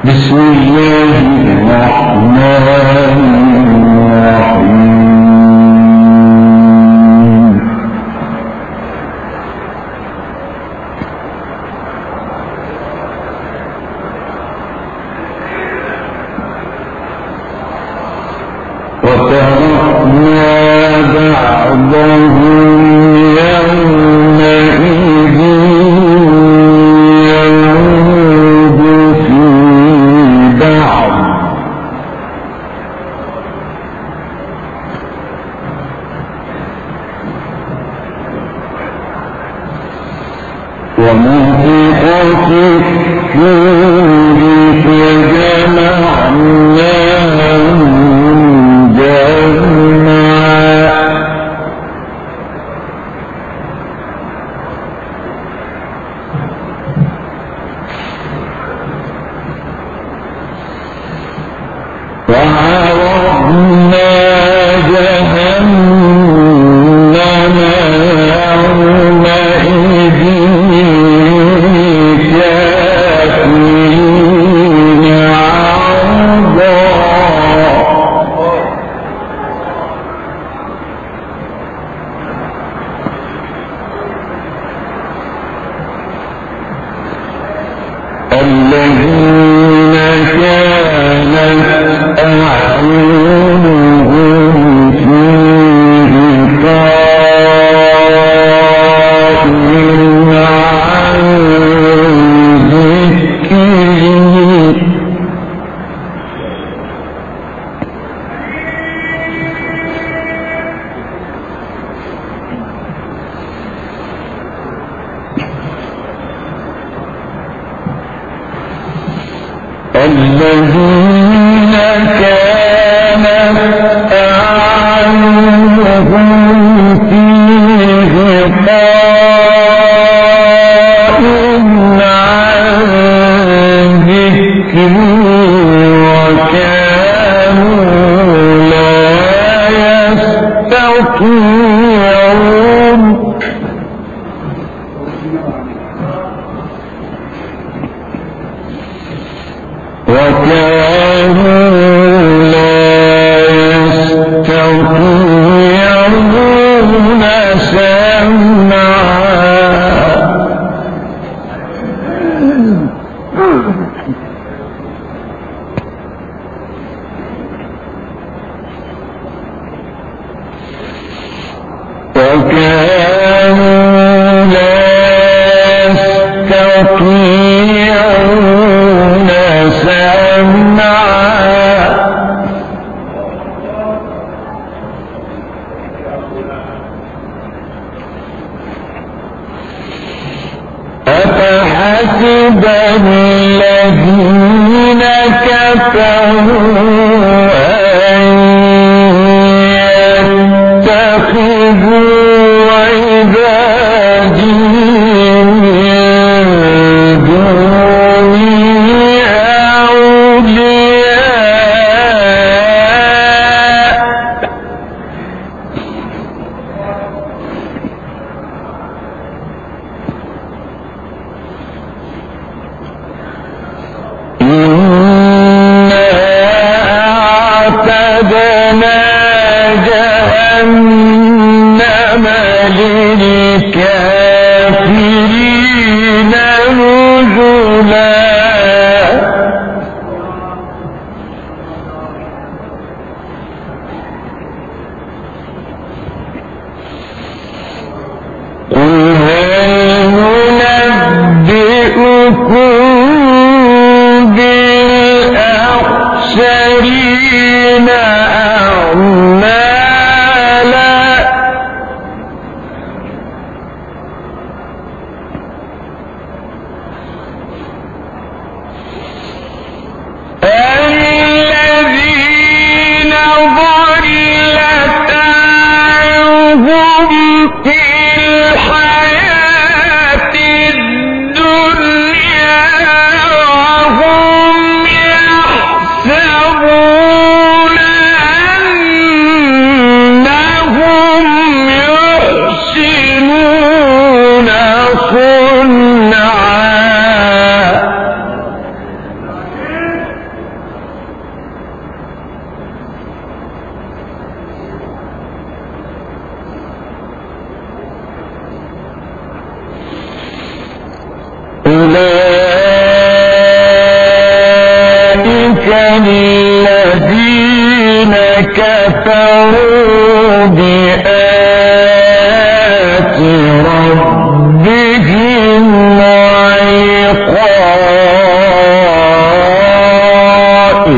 بسم الله الرحمن الرحيم. وتركنا بعضهم يومئذ يموج في بعض ونفخ في الصور فجمعناهم جمعا وعرضنا جهنم يومئذ للكافرين عرضا الذين كانت أعينهم في غطاء عن ذكري الذين كانت أعينهم في غطاء عن ذكري وكانوا لا يستطيعون أفحسب الذين كفروا أن يتخذوا عبادي من دوني أولياء أعتدنا جهنم للكافرين نزلا قل هل ننبئكم بالأخسرين أعمالا أولئك الذين كفروا بآيات ربهم وعقابه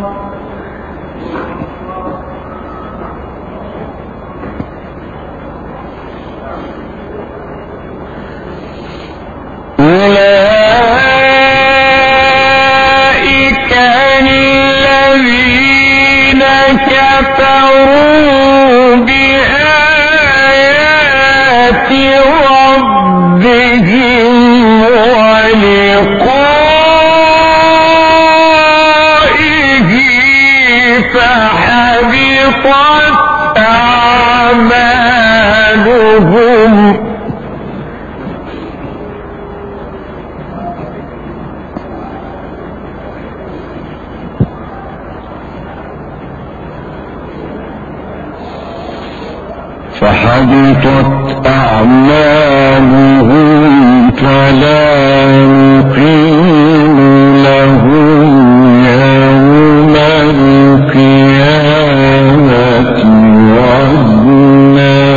أولئك الذين كفروا بآيات ربهم ولقائه فحبطت أعمالهم فلا نقيم لهم يوم القيامة وزنا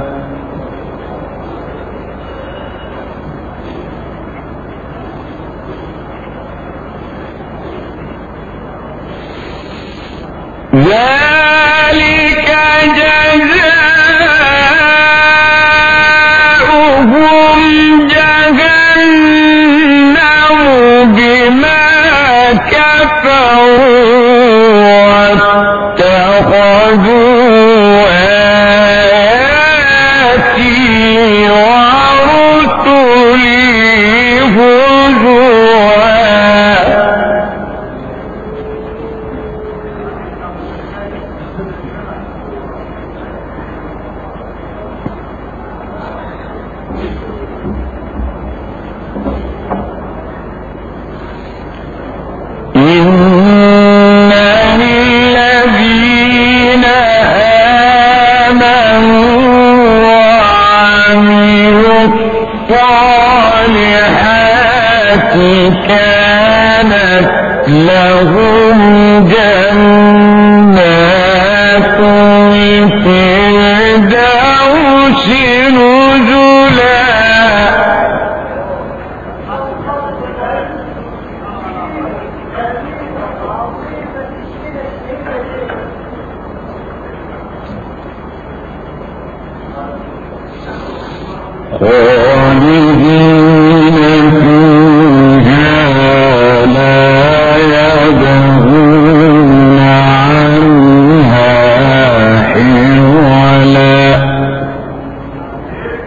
ذلك جزاؤهم جهنم بما كفروا واتخذوا آياتي ورسلي هزوا إن الذين آمنوا وعملوا الصالحات كانت لهم جنات الفردوس نزلا خالدين فيها لا يبغون عنها حولا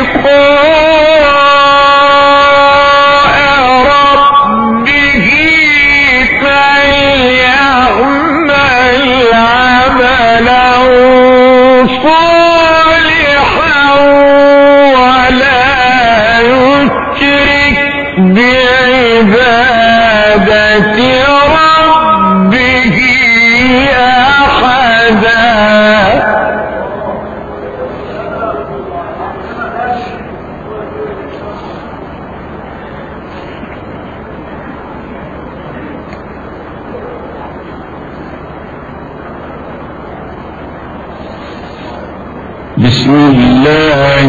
بسم الله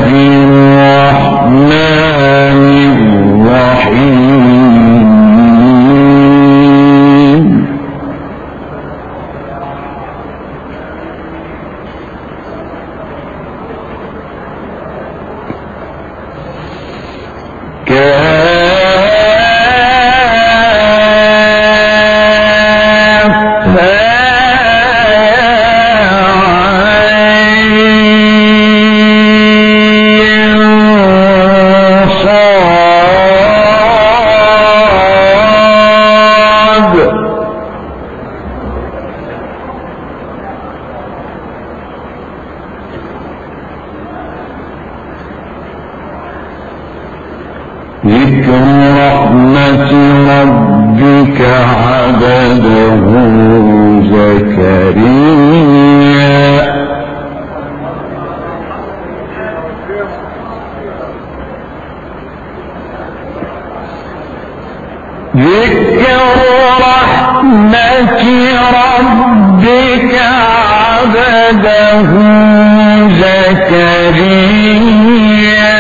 الرحمن الرحيم ذكر رحمة ربك عبده زكريا ذكر رحمة ربك عبده زكريا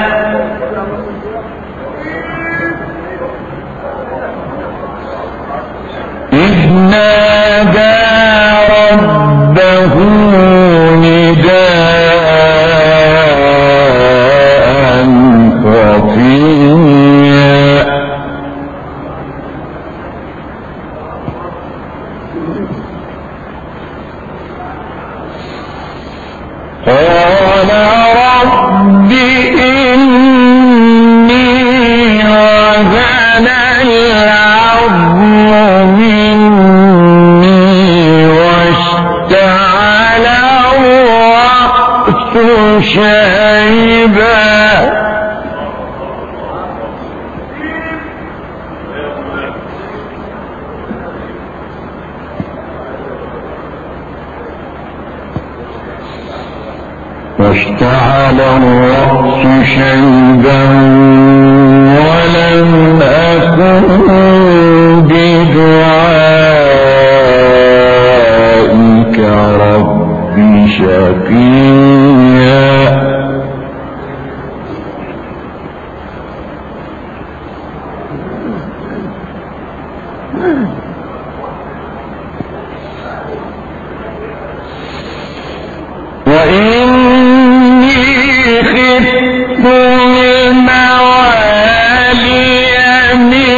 إذ نادى ربه نداء خفيا قال رب إني وهن العظم مني واشتعل الرأس شيبا واشتعل الرأس شيبا ولم أكن بدعائك رب شقيا وإني خفت الموالي من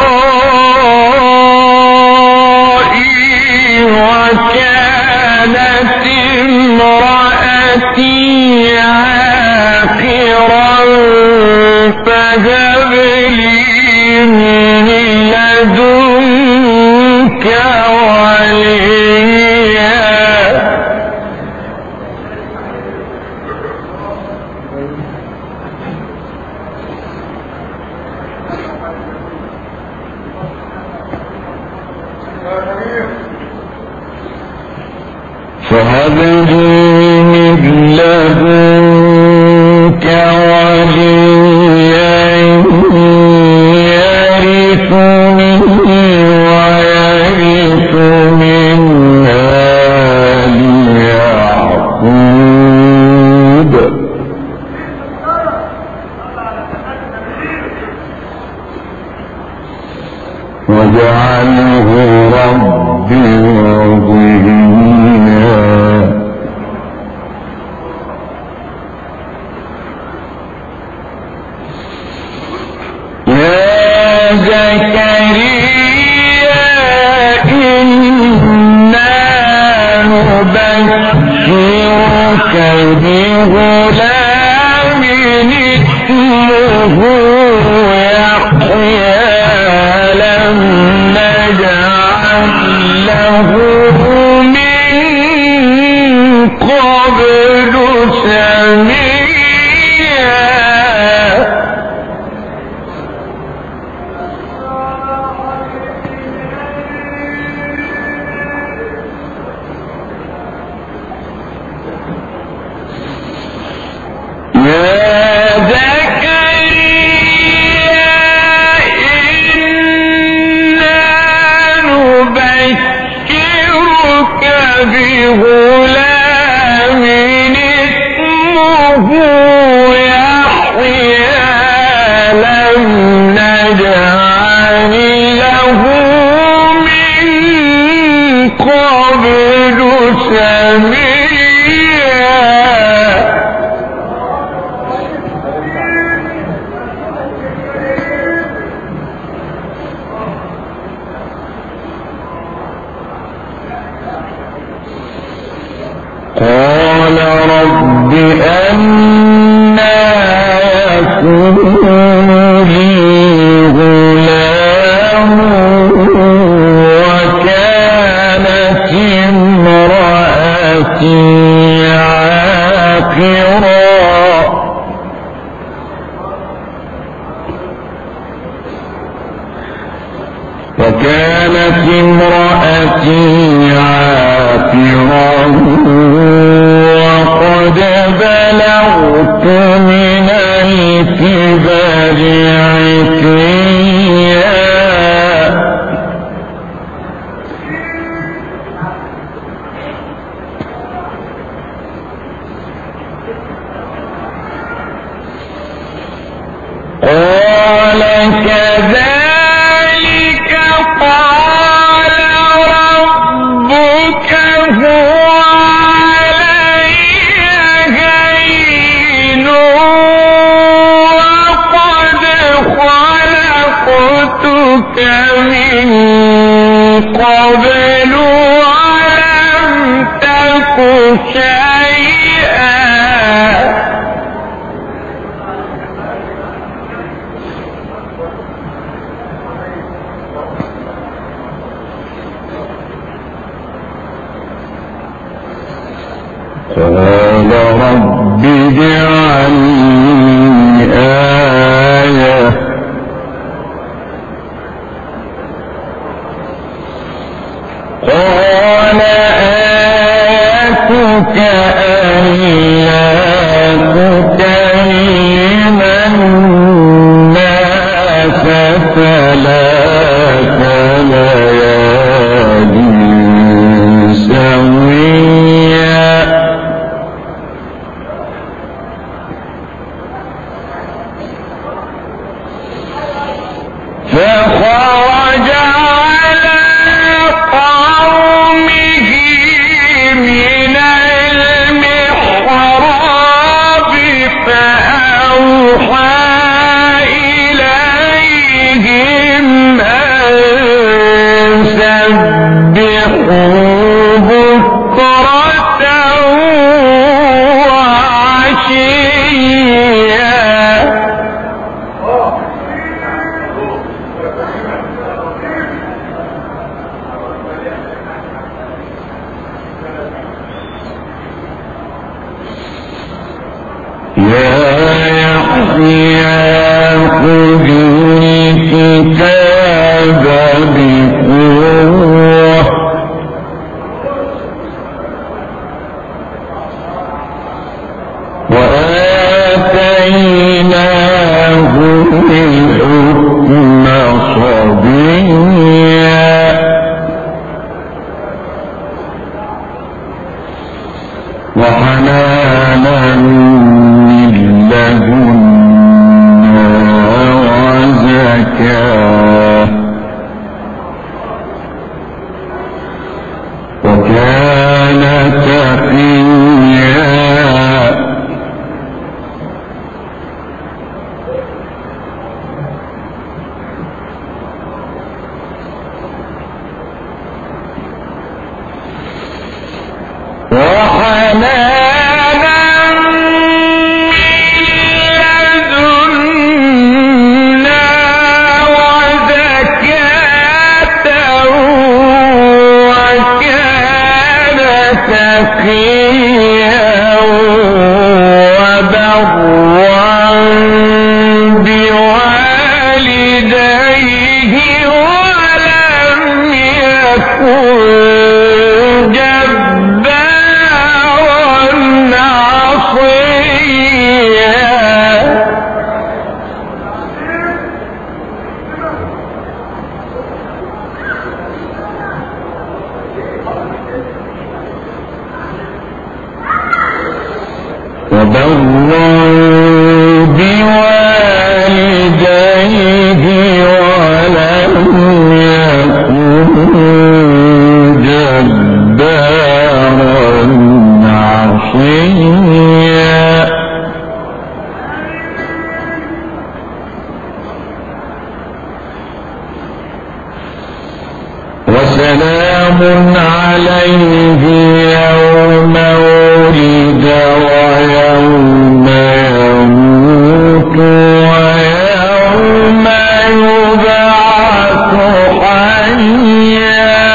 ورائي وكانت بغلام اسمه يحيى لم نجعل له من قبل سميا بغلام اسمه يحيى لم نجعل له من قبل سميا قال رب أنى يكون لي غلام وكانت امرأتي عاقرا وقد بلغت من الكبر عتيا قال كذلك قال ربك هو علي هين وقد خلقتك من قبل ولم تك شيئا قال رب اجعل لي آية قال آيتك ألا تكلم الناس ثلاث ليال سويا فخرج على قومه من المحراب فأوحى إليهم أن سبحوا بكرة وعشيا يا يحيى خذ الكتاب بقوة وآتيناه الحكم صبيا وحنانا من لدنا برا بوالديه ولم يكن جبارا عصيا وسلام عليه يوم ولد ويوم يموت ويوم يبعث حيا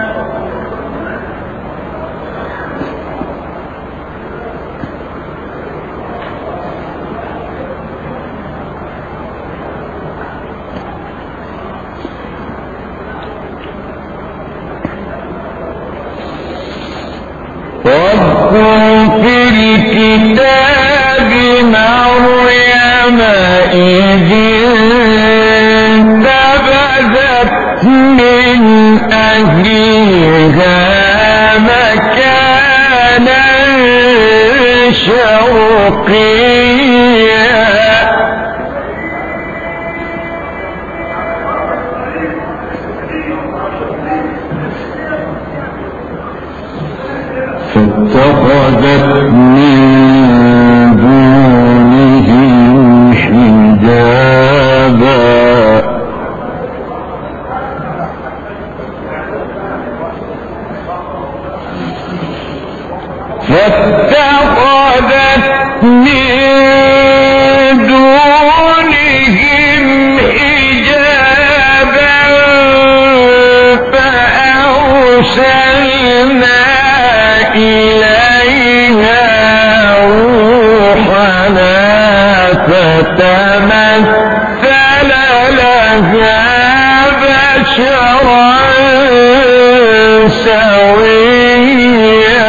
واذكر في الكتاب مريم إذ انتبذت من أهلها مكانا شرقيا فاتخذت من دونهم حجابا فأرسلنا إليها روحنا فتمثل لها بشرا سويا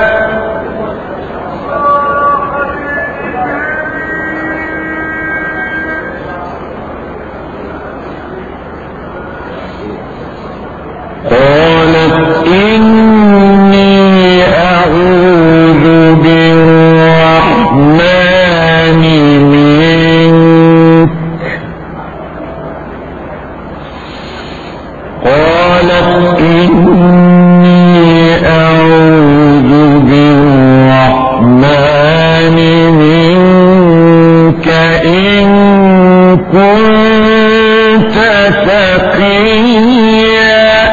قالت إني أعوذ بالرحمن منك قالت إني أعوذ بالرحمن منك إن كنت تقيا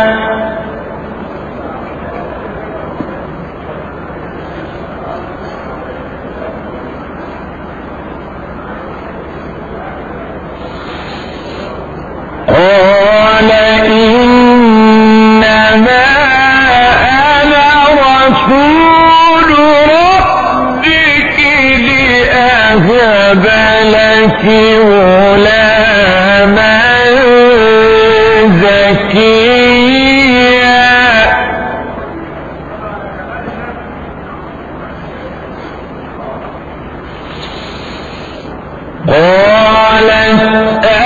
قال إنما أنا رسول ربك لأهب لك غلاما زكيا قالت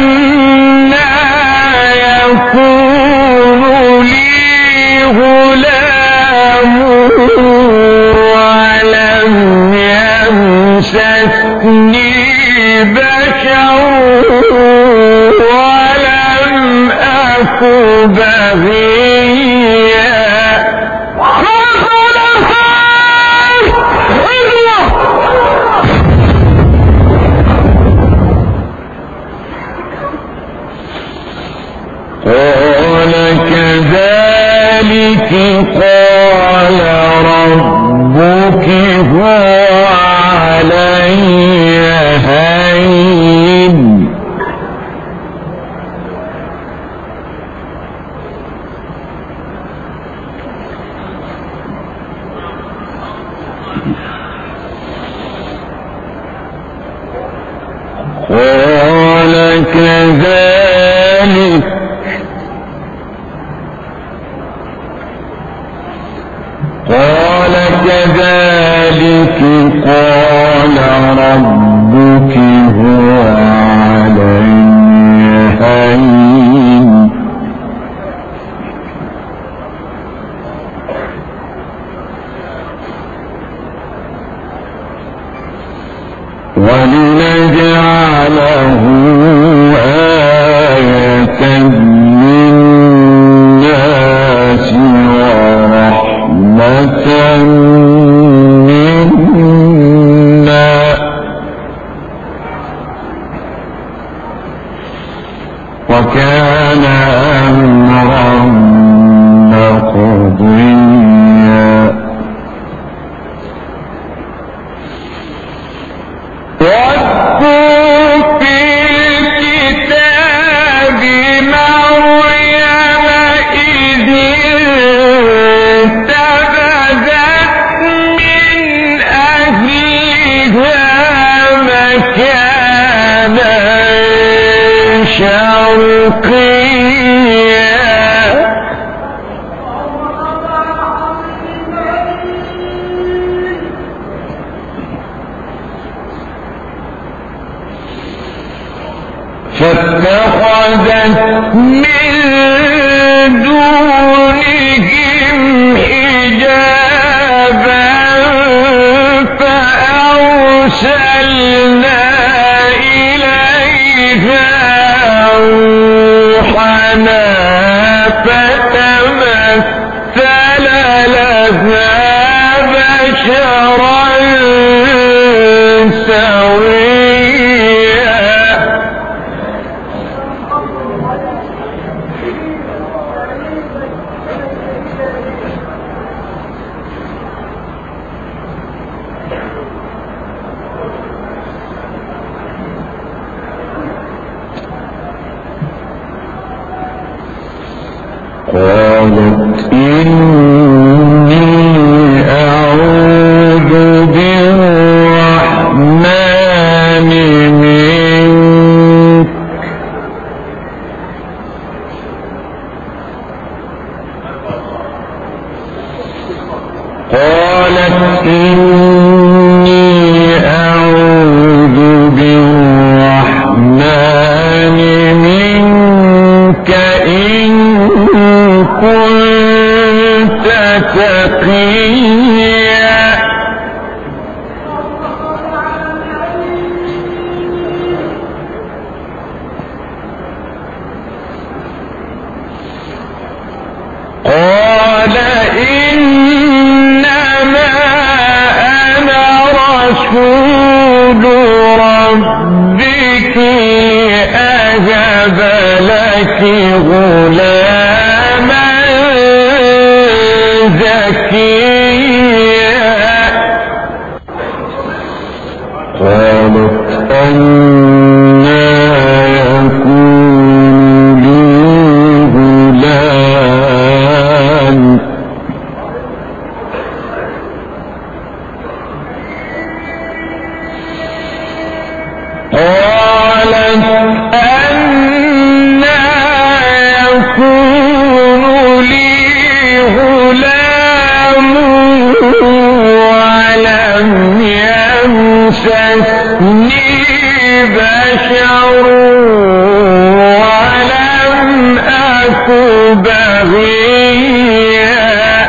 يكون لي غلام ولم يمسسني بشر ولم أك بغيا قال كذلك قال ربك هو علي هين قال كذلك قال كذلك قال ربك هو علي هين ولنجعله آية للناس ورحمة منا وكان أمرا مقضيا. واذكر في الكتاب مريم إذ انتبذت من أهلها مكانا شرقيا فاتخذت من دونهم حجابا فأرسلنا إليها روحنا فتمثل لها بشرا سويا. قالت إني أعوذ بالرحمن منك قالت إني أعوذ بالرحمن منك إن كنت تقيا. قال إنما أنا رسول ربك أهب لك غلاما زكيا. قالت أنى يكون لي غلام قالت أنى يكون لي غلام ولم يمسسني بشر ولم أك بغيا.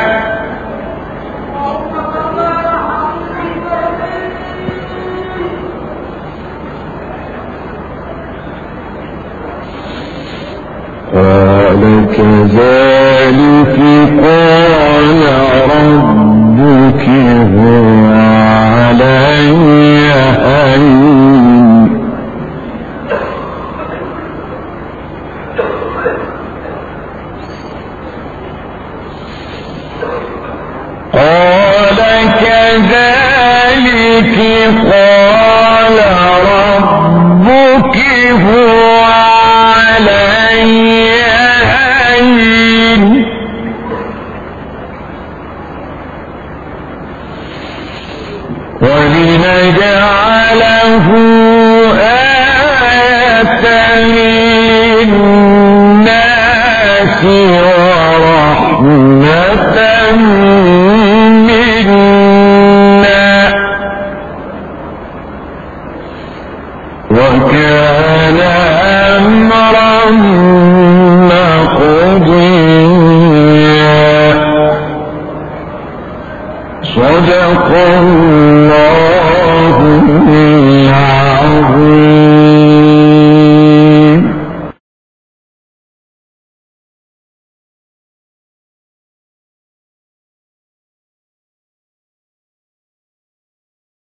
قال كذلك قال ربك هو علي هين قال كذلك قال ربك هو علي هين ولنجعله آية للناس ورحمة منا وكان أمرا مقضيا. صدق